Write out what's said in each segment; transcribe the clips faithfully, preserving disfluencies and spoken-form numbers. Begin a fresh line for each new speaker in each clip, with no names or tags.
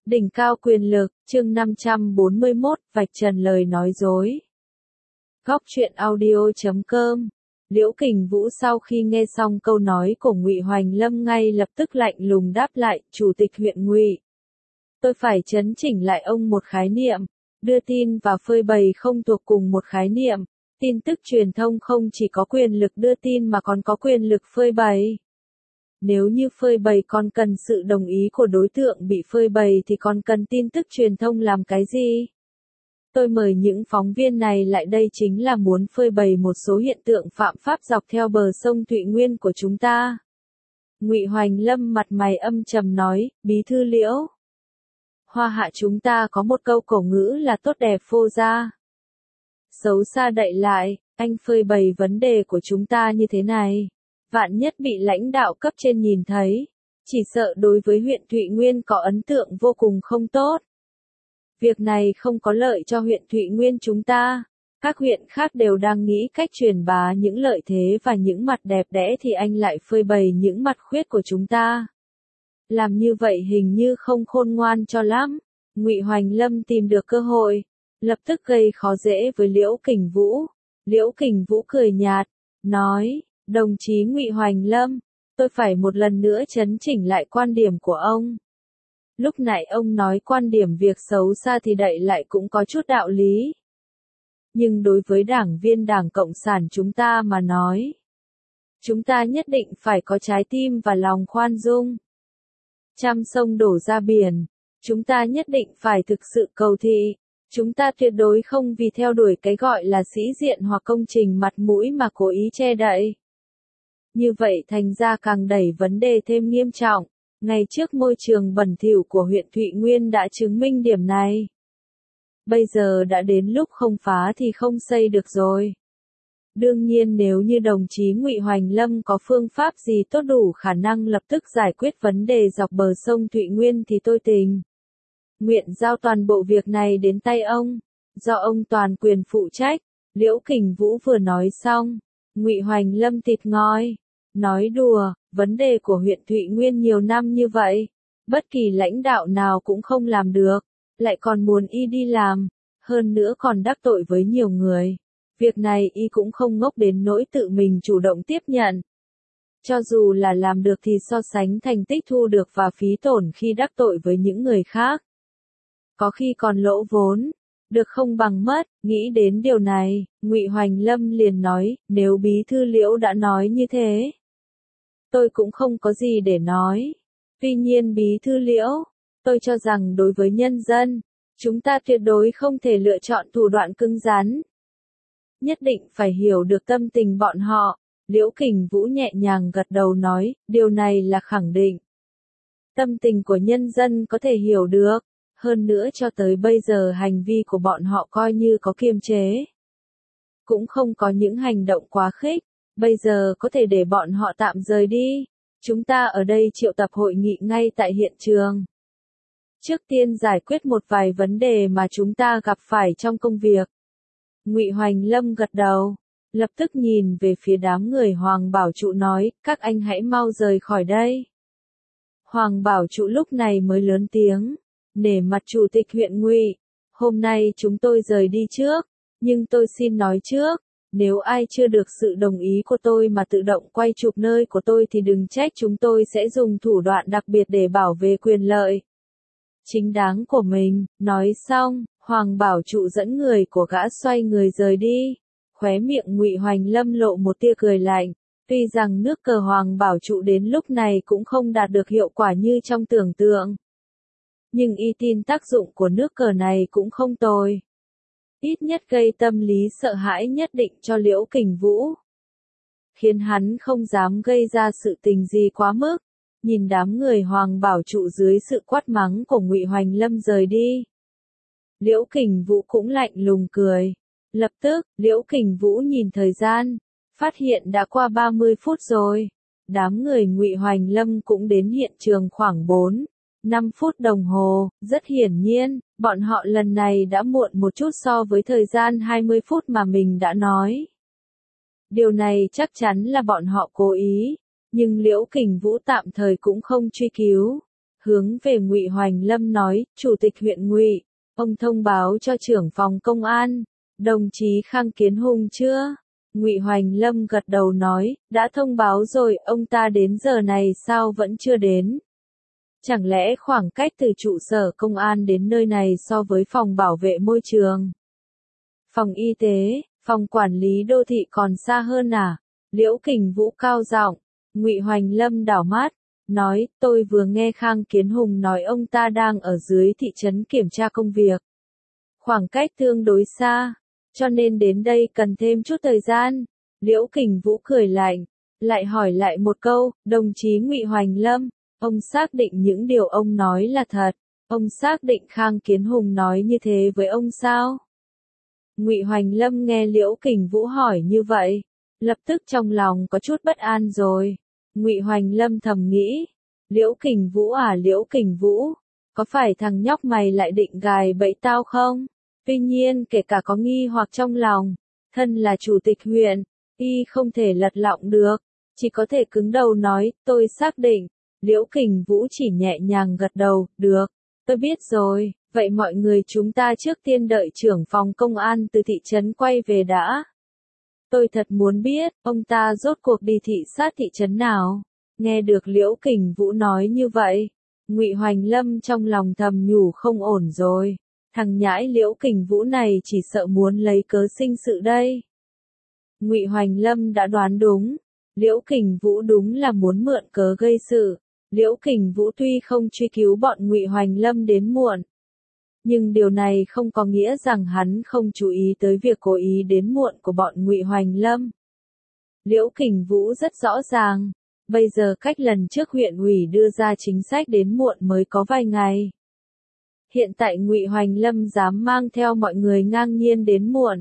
Đỉnh cao quyền lực, chương năm trăm bốn mươi mốt, vạch trần lời nói dối. Góc truyện audio chấm com. Liễu Kình Vũ sau khi nghe xong câu nói của Ngụy Hoành Lâm ngay lập tức lạnh lùng đáp lại, Chủ tịch huyện Ngụy. Tôi phải chấn chỉnh lại ông một khái niệm, đưa tin và phơi bày không thuộc cùng một khái niệm, tin tức truyền thông không chỉ có quyền lực đưa tin mà còn có quyền lực phơi bày. Nếu như phơi bày còn cần sự đồng ý của đối tượng bị phơi bày thì còn cần tin tức truyền thông làm cái gì? Tôi mời những phóng viên này lại đây chính là muốn phơi bày một số hiện tượng phạm pháp dọc theo bờ sông Thụy Nguyên của chúng ta. Ngụy Hoành Lâm mặt mày âm trầm nói, Bí thư Liễu. Hoa hạ chúng ta có một câu cổ ngữ là tốt đẹp phô ra. Xấu xa đậy lại, anh phơi bày vấn đề của chúng ta như thế này. Vạn nhất bị lãnh đạo cấp trên nhìn thấy, chỉ sợ đối với huyện Thụy Nguyên có ấn tượng vô cùng không tốt. Việc này không có lợi cho huyện Thụy Nguyên chúng ta, các huyện khác đều đang nghĩ cách truyền bá những lợi thế và những mặt đẹp đẽ thì anh lại phơi bày những mặt khuyết của chúng ta. Làm như vậy hình như không khôn ngoan cho lắm. Ngụy Hoành Lâm tìm được cơ hội, lập tức gây khó dễ với Liễu Kình Vũ. Liễu Kình Vũ cười nhạt, nói, đồng chí Ngụy Hoành Lâm, tôi phải một lần nữa chấn chỉnh lại quan điểm của ông. Lúc nãy ông nói quan điểm việc xấu xa thì đậy lại cũng có chút đạo lý. Nhưng đối với đảng viên Đảng Cộng sản chúng ta mà nói, chúng ta nhất định phải có trái tim và lòng khoan dung. Trăm sông đổ ra biển, chúng ta nhất định phải thực sự cầu thị. Chúng ta tuyệt đối không vì theo đuổi cái gọi là sĩ diện hoặc công trình mặt mũi mà cố ý che đậy. Như vậy thành ra càng đẩy vấn đề thêm nghiêm trọng. Ngày trước môi trường bẩn thỉu của huyện Thụy Nguyên đã chứng minh điểm này. Bây giờ đã đến lúc không phá thì không xây được rồi. Đương nhiên nếu như đồng chí Ngụy Hoành Lâm có phương pháp gì tốt đủ khả năng lập tức giải quyết vấn đề dọc bờ sông Thụy Nguyên thì tôi tình nguyện giao toàn bộ việc này đến tay ông, do ông toàn quyền phụ trách. Liễu Kình Vũ vừa nói xong, Ngụy Hoành Lâm thịt ngói, nói đùa, vấn đề của huyện Thụy Nguyên nhiều năm như vậy, bất kỳ lãnh đạo nào cũng không làm được, lại còn muốn y đi làm, hơn nữa còn đắc tội với nhiều người. Việc này y cũng không ngốc đến nỗi tự mình chủ động tiếp nhận. Cho dù là làm được thì so sánh thành tích thu được và phí tổn khi đắc tội với những người khác, có khi còn lỗ vốn, được không bằng mất. Nghĩ đến điều này, Ngụy Hoành Lâm liền nói, nếu Bí thư Liễu đã nói như thế, tôi cũng không có gì để nói. Tuy nhiên Bí thư Liễu, tôi cho rằng đối với nhân dân, chúng ta tuyệt đối không thể lựa chọn thủ đoạn cứng rắn. Nhất định phải hiểu được tâm tình bọn họ. Liễu Kình Vũ nhẹ nhàng gật đầu nói, điều này là khẳng định. Tâm tình của nhân dân có thể hiểu được. Hơn nữa cho tới bây giờ hành vi của bọn họ coi như có kiềm chế. Cũng không có những hành động quá khích, bây giờ có thể để bọn họ tạm rời đi. Chúng ta ở đây triệu tập hội nghị ngay tại hiện trường. Trước tiên giải quyết một vài vấn đề mà chúng ta gặp phải trong công việc. Ngụy Hoành Lâm gật đầu, lập tức nhìn về phía đám người Hoàng Bảo Trụ nói, các anh hãy mau rời khỏi đây. Hoàng Bảo Trụ lúc này mới lớn tiếng. Nể mặt Chủ tịch huyện Ngụy, hôm nay chúng tôi rời đi trước, nhưng tôi xin nói trước, nếu ai chưa được sự đồng ý của tôi mà tự động quay chụp nơi của tôi thì đừng trách chúng tôi sẽ dùng thủ đoạn đặc biệt để bảo vệ quyền lợi chính đáng của mình. Nói xong, Hoàng Bảo Trụ dẫn người của gã xoay người rời đi, khóe miệng Ngụy Hoành Lâm lộ một tia cười lạnh. Tuy rằng nước cờ Hoàng Bảo Trụ đến lúc này cũng không đạt được hiệu quả như trong tưởng tượng, nhưng y tin tác dụng của nước cờ này cũng không tồi. Ít nhất gây tâm lý sợ hãi nhất định cho Liễu Kình Vũ, khiến hắn không dám gây ra sự tình gì quá mức. Nhìn đám người Hoàng Bảo Trụ dưới sự quát mắng của Ngụy Hoành Lâm rời đi, Liễu Kình Vũ cũng lạnh lùng cười. Lập tức, Liễu Kình Vũ nhìn thời gian, phát hiện đã qua ba mươi phút rồi. Đám người Ngụy Hoành Lâm cũng đến hiện trường khoảng bốn, năm phút đồng hồ. Rất hiển nhiên, bọn họ lần này đã muộn một chút so với thời gian hai mươi phút mà mình đã nói. Điều này chắc chắn là bọn họ cố ý, nhưng Liễu Kình Vũ tạm thời cũng không truy cứu. hướng về Ngụy Hoành Lâm nói, Chủ tịch huyện Ngụy, ông thông báo cho trưởng phòng công an, đồng chí Khang Kiến Hùng chưa? Ngụy Hoành Lâm gật đầu nói, đã thông báo rồi, ông ta đến giờ này sao vẫn chưa đến? Chẳng lẽ khoảng cách từ trụ sở công an đến nơi này so với phòng bảo vệ môi trường, phòng y tế, phòng quản lý đô thị còn xa hơn à? Liễu Kình Vũ cao giọng. Ngụy Hoành Lâm đảo mắt, nói, tôi vừa nghe Khang Kiến Hùng nói ông ta đang ở dưới thị trấn kiểm tra công việc. Khoảng cách tương đối xa, cho nên đến đây cần thêm chút thời gian. Liễu Kình Vũ cười lạnh, lại hỏi lại một câu, đồng chí Ngụy Hoành Lâm, ông xác định những điều ông nói là thật, ông xác định Khang Kiến Hùng nói như thế với ông sao? Ngụy Hoành Lâm nghe Liễu Kình Vũ hỏi như vậy, lập tức trong lòng có chút bất an rồi. Ngụy Hoành Lâm thầm nghĩ, Liễu Kình Vũ à Liễu Kình Vũ, có phải thằng nhóc mày lại định gài bẫy tao không? Tuy nhiên kể cả có nghi hoặc trong lòng, thân là chủ tịch huyện, y không thể lật lọng được, chỉ có thể cứng đầu nói, tôi xác định. Liễu Kình Vũ chỉ nhẹ nhàng gật đầu, được, tôi biết rồi, vậy mọi người chúng ta trước tiên đợi trưởng phòng công an từ thị trấn quay về đã. Tôi thật muốn biết, ông ta rốt cuộc đi thị sát thị trấn nào? Nghe được Liễu Kình Vũ nói như vậy, Ngụy Hoành Lâm trong lòng thầm nhủ không ổn rồi, thằng nhãi Liễu Kình Vũ này chỉ sợ muốn lấy cớ sinh sự đây. Ngụy Hoành Lâm đã đoán đúng, Liễu Kình Vũ đúng là muốn mượn cớ gây sự. Liễu Kình Vũ tuy không truy cứu bọn Ngụy Hoành Lâm đến muộn, nhưng điều này không có nghĩa rằng hắn không chú ý tới việc cố ý đến muộn của bọn Ngụy Hoành Lâm. Liễu Kình Vũ rất rõ ràng, bây giờ cách lần trước huyện ủy đưa ra chính sách đến muộn mới có vài ngày. Hiện tại Ngụy Hoành Lâm dám mang theo mọi người ngang nhiên đến muộn.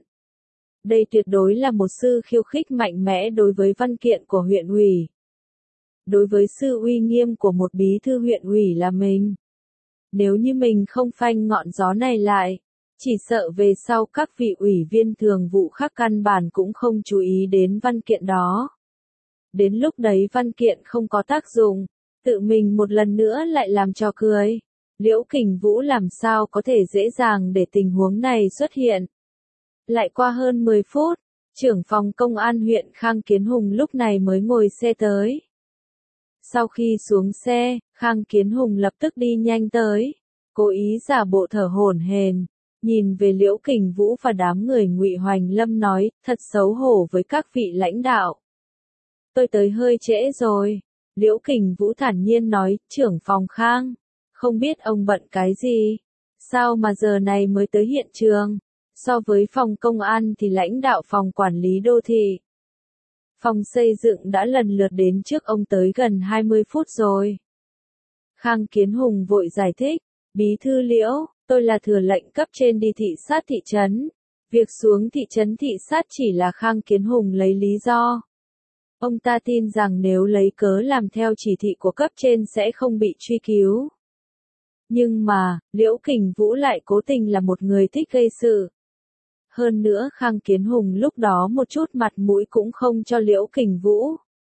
Đây tuyệt đối là một sự khiêu khích mạnh mẽ đối với văn kiện của huyện ủy. Đối với sự uy nghiêm của một bí thư huyện ủy là mình. Nếu như mình không phanh ngọn gió này lại, chỉ sợ về sau các vị ủy viên thường vụ khác căn bản cũng không chú ý đến văn kiện đó. Đến lúc đấy văn kiện không có tác dụng, tự mình một lần nữa lại làm trò cười. Liễu Kình Vũ làm sao có thể dễ dàng để tình huống này xuất hiện. Lại qua hơn mười phút, trưởng phòng công an huyện Khang Kiến Hùng lúc này mới ngồi xe tới. Sau khi xuống xe, Khang Kiến Hùng lập tức đi nhanh tới, cố ý giả bộ thở hổn hển, nhìn về Liễu Kình Vũ và đám người Ngụy Hoành Lâm nói, thật xấu hổ với các vị lãnh đạo. Tôi tới hơi trễ rồi. Liễu Kình Vũ thản nhiên nói, trưởng phòng Khang, không biết ông bận cái gì? Sao mà giờ này mới tới hiện trường? So với phòng công an thì lãnh đạo phòng quản lý đô thị, phòng xây dựng đã lần lượt đến trước ông tới gần hai mươi phút rồi. Khang Kiến Hùng vội giải thích, bí thư Liễu, tôi là thừa lệnh cấp trên đi thị sát thị trấn. Việc xuống thị trấn thị sát chỉ là Khang Kiến Hùng lấy lý do. Ông ta tin rằng nếu lấy cớ làm theo chỉ thị của cấp trên sẽ không bị truy cứu. Nhưng mà, Liễu Kình Vũ lại cố tình là một người thích gây sự. Hơn nữa Khang Kiến Hùng lúc đó một chút mặt mũi cũng không cho Liễu Kình Vũ.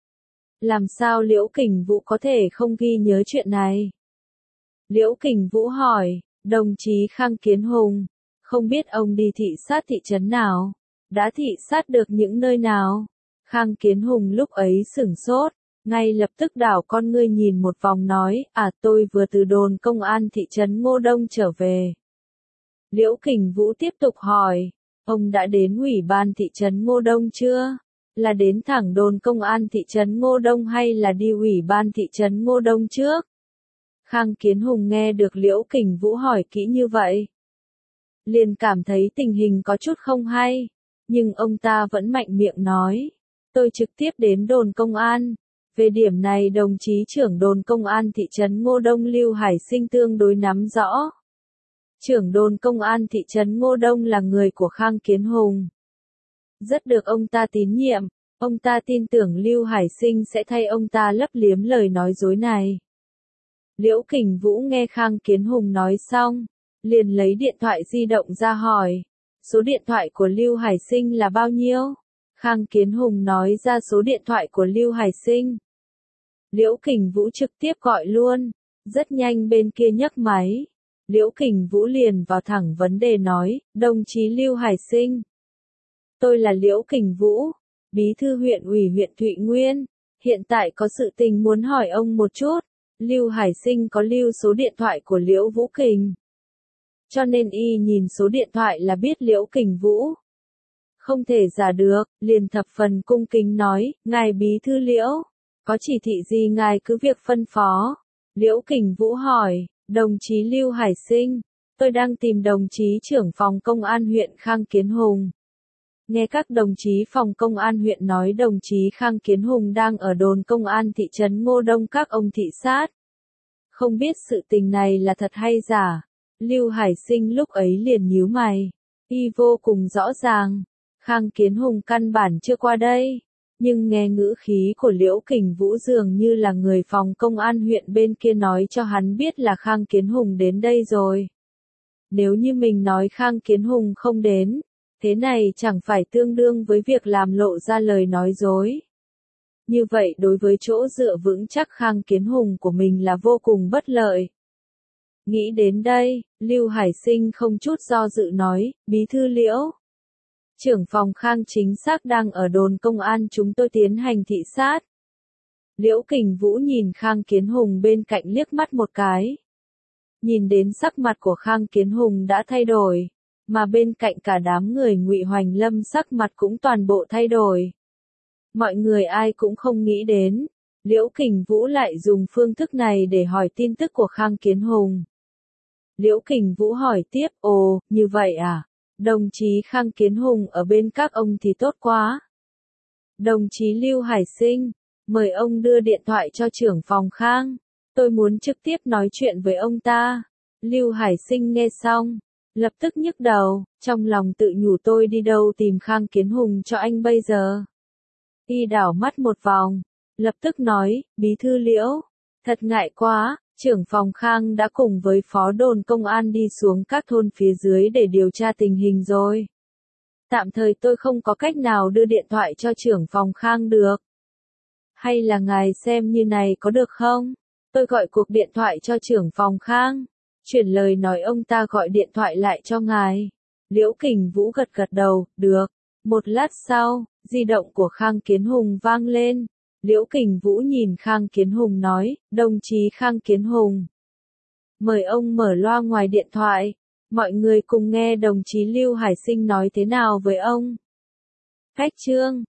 Làm sao Liễu Kình Vũ có thể không ghi nhớ chuyện này? Liễu Kình Vũ hỏi, đồng chí Khang Kiến Hùng, không biết ông đi thị sát thị trấn nào? Đã thị sát được những nơi nào? Khang Kiến Hùng lúc ấy sửng sốt, ngay lập tức đảo con ngươi nhìn một vòng nói, à tôi vừa từ đồn công an thị trấn Ngô Đông trở về. Liễu Kình Vũ tiếp tục hỏi, ông đã đến ủy ban thị trấn Ngô Đông chưa? Là đến thẳng đồn công an thị trấn Ngô Đông hay là đi ủy ban thị trấn Ngô Đông trước? Khang Kiến Hùng nghe được Liễu Kình Vũ hỏi kỹ như vậy, liền cảm thấy tình hình có chút không hay, nhưng ông ta vẫn mạnh miệng nói, tôi trực tiếp đến đồn công an. Về điểm này đồng chí trưởng đồn công an thị trấn Ngô Đông Lưu Hải Sinh tương đối nắm rõ. Trưởng đồn công an thị trấn Ngô Đông là người của Khang Kiến Hùng. Rất được ông ta tín nhiệm, ông ta tin tưởng Lưu Hải Sinh sẽ thay ông ta lấp liếm lời nói dối này. Liễu Kình Vũ nghe Khang Kiến Hùng nói xong, liền lấy điện thoại di động ra hỏi, số điện thoại của Lưu Hải Sinh là bao nhiêu? Khang Kiến Hùng nói ra số điện thoại của Lưu Hải Sinh. Liễu Kình Vũ trực tiếp gọi luôn, Rất nhanh bên kia nhấc máy. Liễu Kình Vũ liền vào thẳng vấn đề nói, đồng chí Lưu Hải Sinh. Tôi là Liễu Kình Vũ, bí thư huyện ủy huyện Thụy Nguyên. Hiện tại có sự tình muốn hỏi ông một chút. Lưu Hải Sinh có lưu số điện thoại của Liễu Vũ Kình. Cho nên y nhìn số điện thoại là biết Liễu Kình Vũ. Không thể giả được, liền thập phần cung kính nói, ngài bí thư Liễu, có chỉ thị gì ngài cứ việc phân phó. Liễu Kình Vũ hỏi, đồng chí Lưu Hải Sinh, tôi đang tìm đồng chí trưởng phòng công an huyện Khang Kiến Hùng. Nghe các đồng chí phòng công an huyện nói đồng chí Khang Kiến Hùng đang ở đồn công an thị trấn Ngô Đông các ông thị sát. Không biết sự tình này là thật hay giả. Lưu Hải Sinh lúc ấy liền nhíu mày. Y vô cùng rõ ràng. Khang Kiến Hùng căn bản chưa qua đây. Nhưng nghe ngữ khí của Liễu Kình Vũ dường như là người phòng công an huyện bên kia nói cho hắn biết là Khang Kiến Hùng đến đây rồi. Nếu như mình nói Khang Kiến Hùng không đến, thế này chẳng phải tương đương với việc làm lộ ra lời nói dối. Như vậy đối với chỗ dựa vững chắc Khang Kiến Hùng của mình là vô cùng bất lợi. Nghĩ đến đây, Lưu Hải Sinh không chút do dự nói, bí thư Liễu. Trưởng phòng Khang chính xác đang ở đồn công an chúng tôi tiến hành thị sát. Liễu Kình Vũ nhìn Khang Kiến Hùng bên cạnh liếc mắt một cái. Nhìn đến sắc mặt của Khang Kiến Hùng đã thay đổi, mà bên cạnh cả đám người Ngụy Hoành Lâm sắc mặt cũng toàn bộ thay đổi. Mọi người ai cũng không nghĩ đến, Liễu Kình Vũ lại dùng phương thức này để hỏi tin tức của Khang Kiến Hùng. Liễu Kình Vũ hỏi tiếp, ồ, như vậy à? Đồng chí Khang Kiến Hùng ở bên các ông thì tốt quá. Đồng chí Lưu Hải Sinh, mời ông đưa điện thoại cho trưởng phòng Khang. Tôi muốn trực tiếp nói chuyện với ông ta. Lưu Hải Sinh nghe xong, lập tức nhức đầu, trong lòng tự nhủ tôi đi đâu tìm Khang Kiến Hùng cho anh bây giờ. Y đảo mắt một vòng, lập tức nói, bí thư Liễu, thật ngại quá, trưởng phòng Khang đã cùng với phó đồn công an đi xuống các thôn phía dưới để điều tra tình hình rồi. Tạm thời tôi không có cách nào đưa điện thoại cho trưởng phòng Khang được. Hay là ngài xem như này có được không? Tôi gọi cuộc điện thoại cho trưởng phòng Khang, chuyển lời nói ông ta gọi điện thoại lại cho ngài. Liễu Kình Vũ gật gật đầu, được. Một lát sau, di động của Khang Kiến Hùng vang lên. Liễu Kình Vũ nhìn Khang Kiến Hùng nói, đồng chí Khang Kiến Hùng. Mời ông mở loa ngoài điện thoại. Mọi người cùng nghe đồng chí Lưu Hải Sinh nói thế nào với ông. Khách chương.